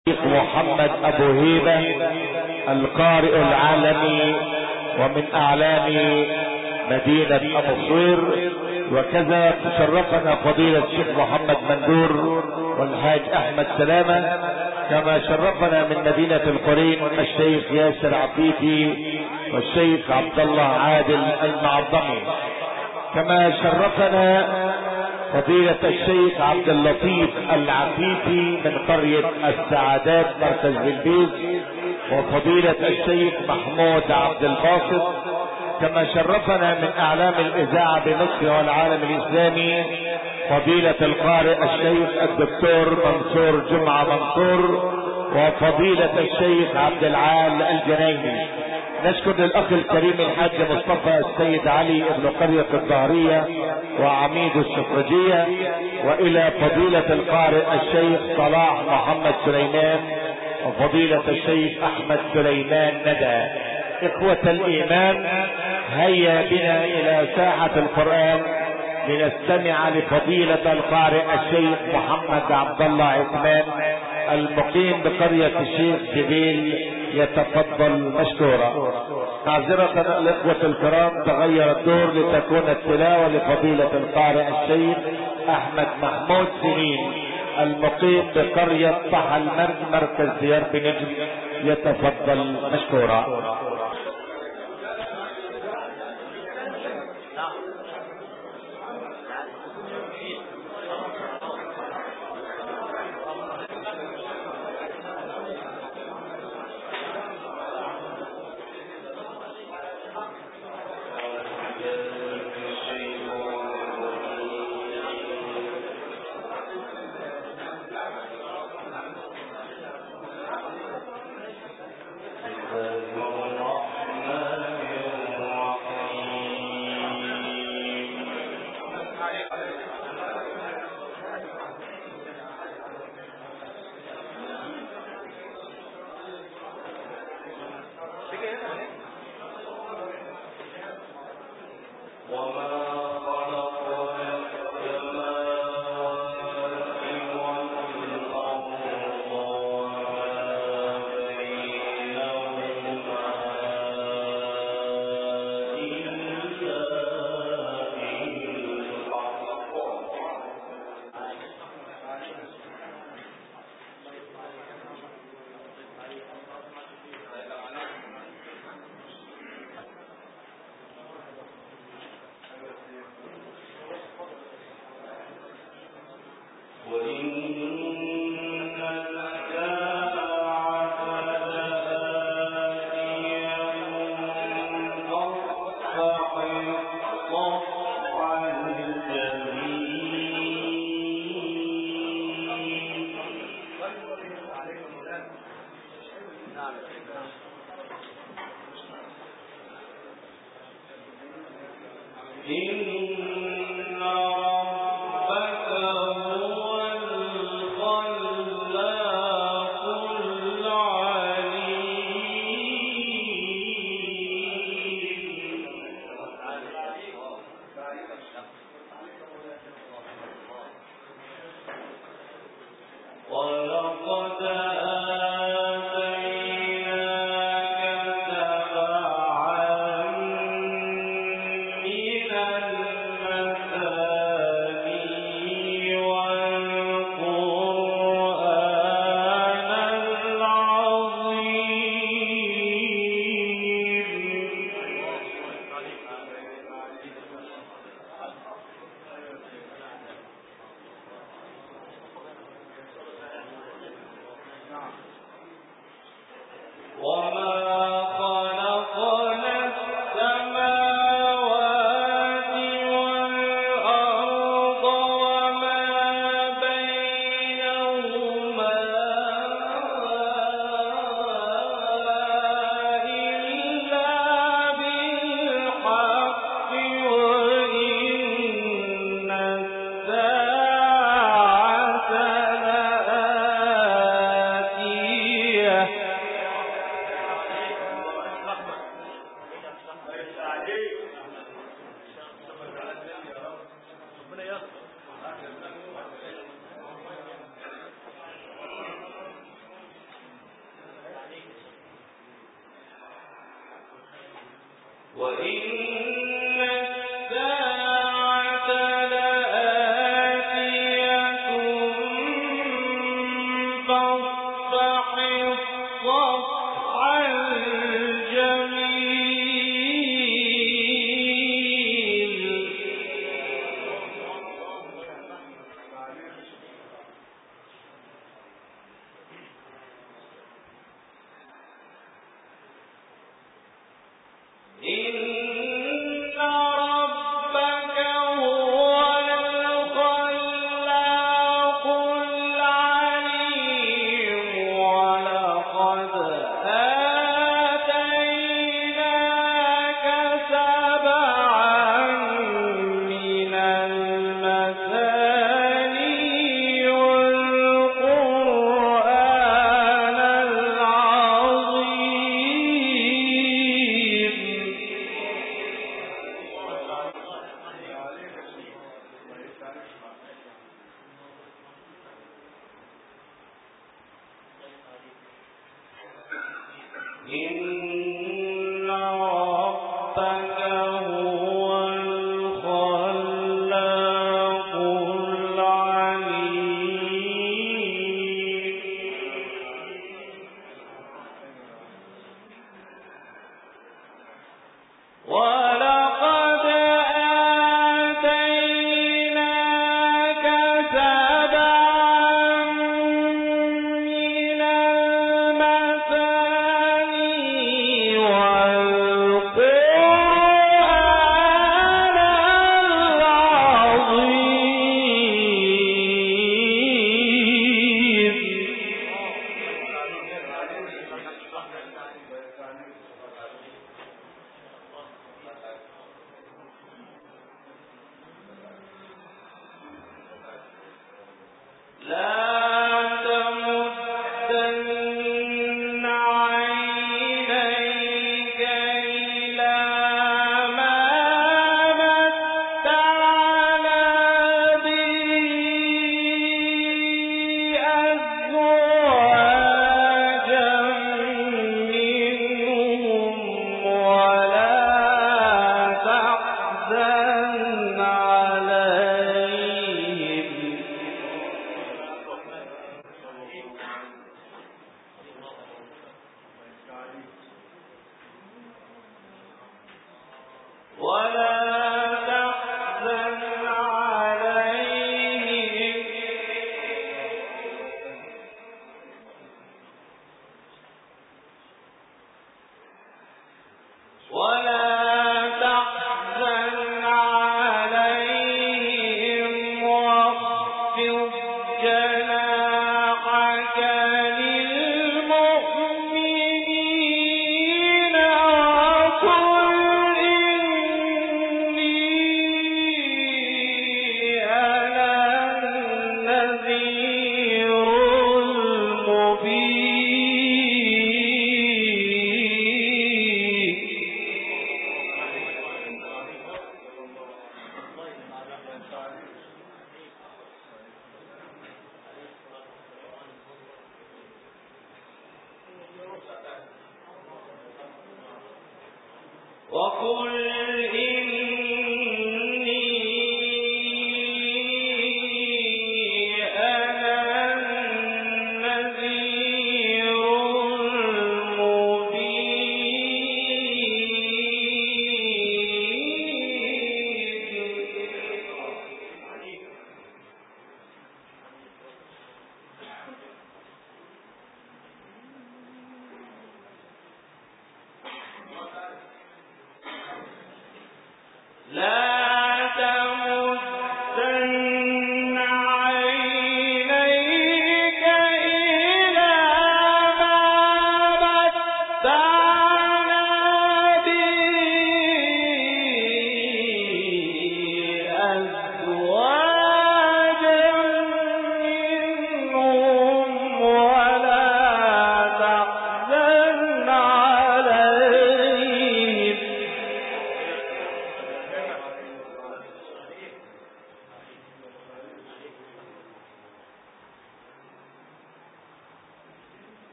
محمد أبو هيبة القارئ العالمي ومن أعلام مدينة أبو صوير، وكذا تشرفنا فضيلة الشيخ محمد مندور والحاج أحمد سلامة، كما شرفنا من مدينة القرين الشيخ ياسر عفيفي والشيخ عبد الله عادل المعظمي، كما شرفنا فضيلة الشيخ عبد اللطيف العفيفي من قرية السعادات مركز بلبيس، وفضيلة الشيخ محمود عبد الباسط، كما شرفنا من اعلام الاذاعة بمصر والعالم الاسلامي فضيلة القارئ الشيخ الدكتور منصور جمعة منصور، وفضيلة الشيخ عبد العال الجنايني. نشكر للاخ الكريم الحاج مصطفى السيد علي ابن قرية الظهرية وعميد السفرجية، والى فضيلة القارئ الشيخ صلاح محمد سليمان وفضيلة الشيخ احمد سليمان ندى. اخوة الايمان، هيا بنا الى ساحة القرآن لنستمع لفضيلة القارئ الشيخ محمد عبد الله عثمان المقيم بقرية الشيخ جبيل، يتفضل مشكورا. معذرة الاخوة الكرام، تغير الدور لتكون التلاوة لفضيلة القارئ الشيخ احمد محمود سنين المقيم بقرية طح المرج مركز ديار بنجم، يتفضل مشكورا.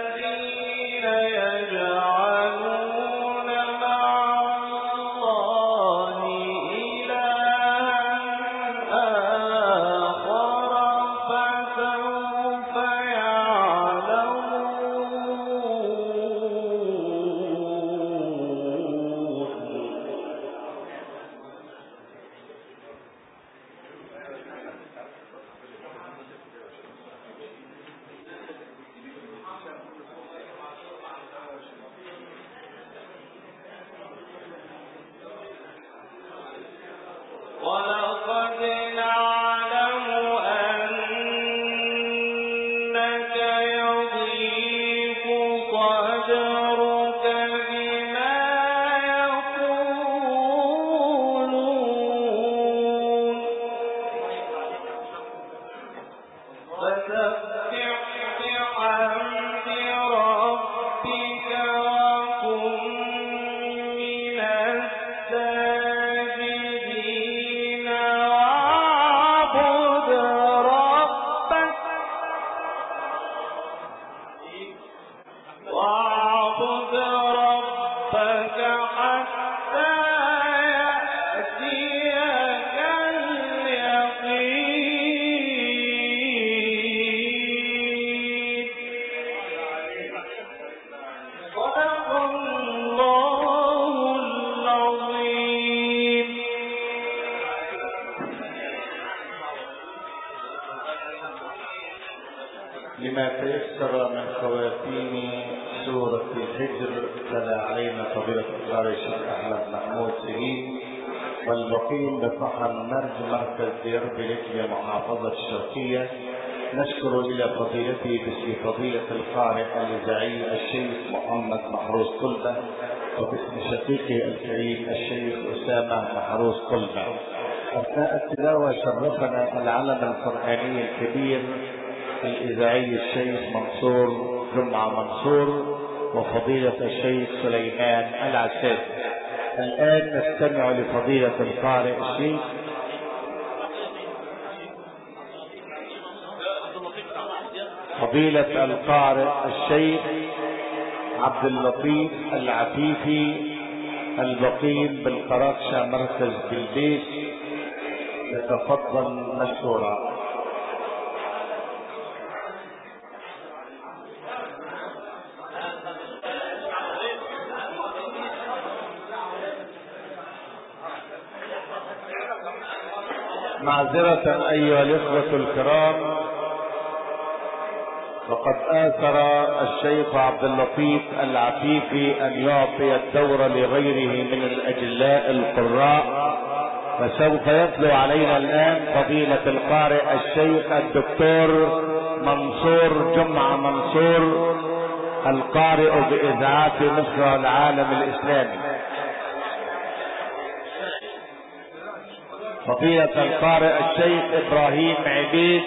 لما تيسر من خواتيم سورة الحجر تلا علينا فضيلة القارئ الشيخ أحمد محمود سليم والمقيم بصحن مرج مركز ديربلك بمحافظة الشرقية. نشكر إلى فضيلته باسم فضيلة القارئ الإذاعي الشيخ محمد محروس قلبة وباسم شقيقه الكريم الشيخ أسامة محروس قلبة. أثناء التلاوة شرفنا العلم القرآني الكبير الإذاعي الشيخ منصور جمعة منصور وفضيلة الشيخ سليمان العساسي. الآن نستمع لفضيلة القارئ الشيخ فضيلة القارئ الشيخ عبد اللطيف العفيفي المقيم بالقراقشة مركز بلبيس. يتفضل مشكورا. معذرة أيها الإخوة الكرام، وقد آثر الشيخ عبد اللطيف العفيفي أن يعطي الدور لغيره من الأجلاء القراء، فسوف يتلو علينا الآن فضيلة القارئ الشيخ الدكتور منصور جمعة منصور القارئ بإذاعات مصر والعالم الإسلامي. فضيلة القارئ الشيخ إبراهيم عبيد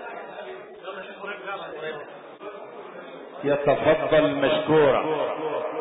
يتفضل مشكورا.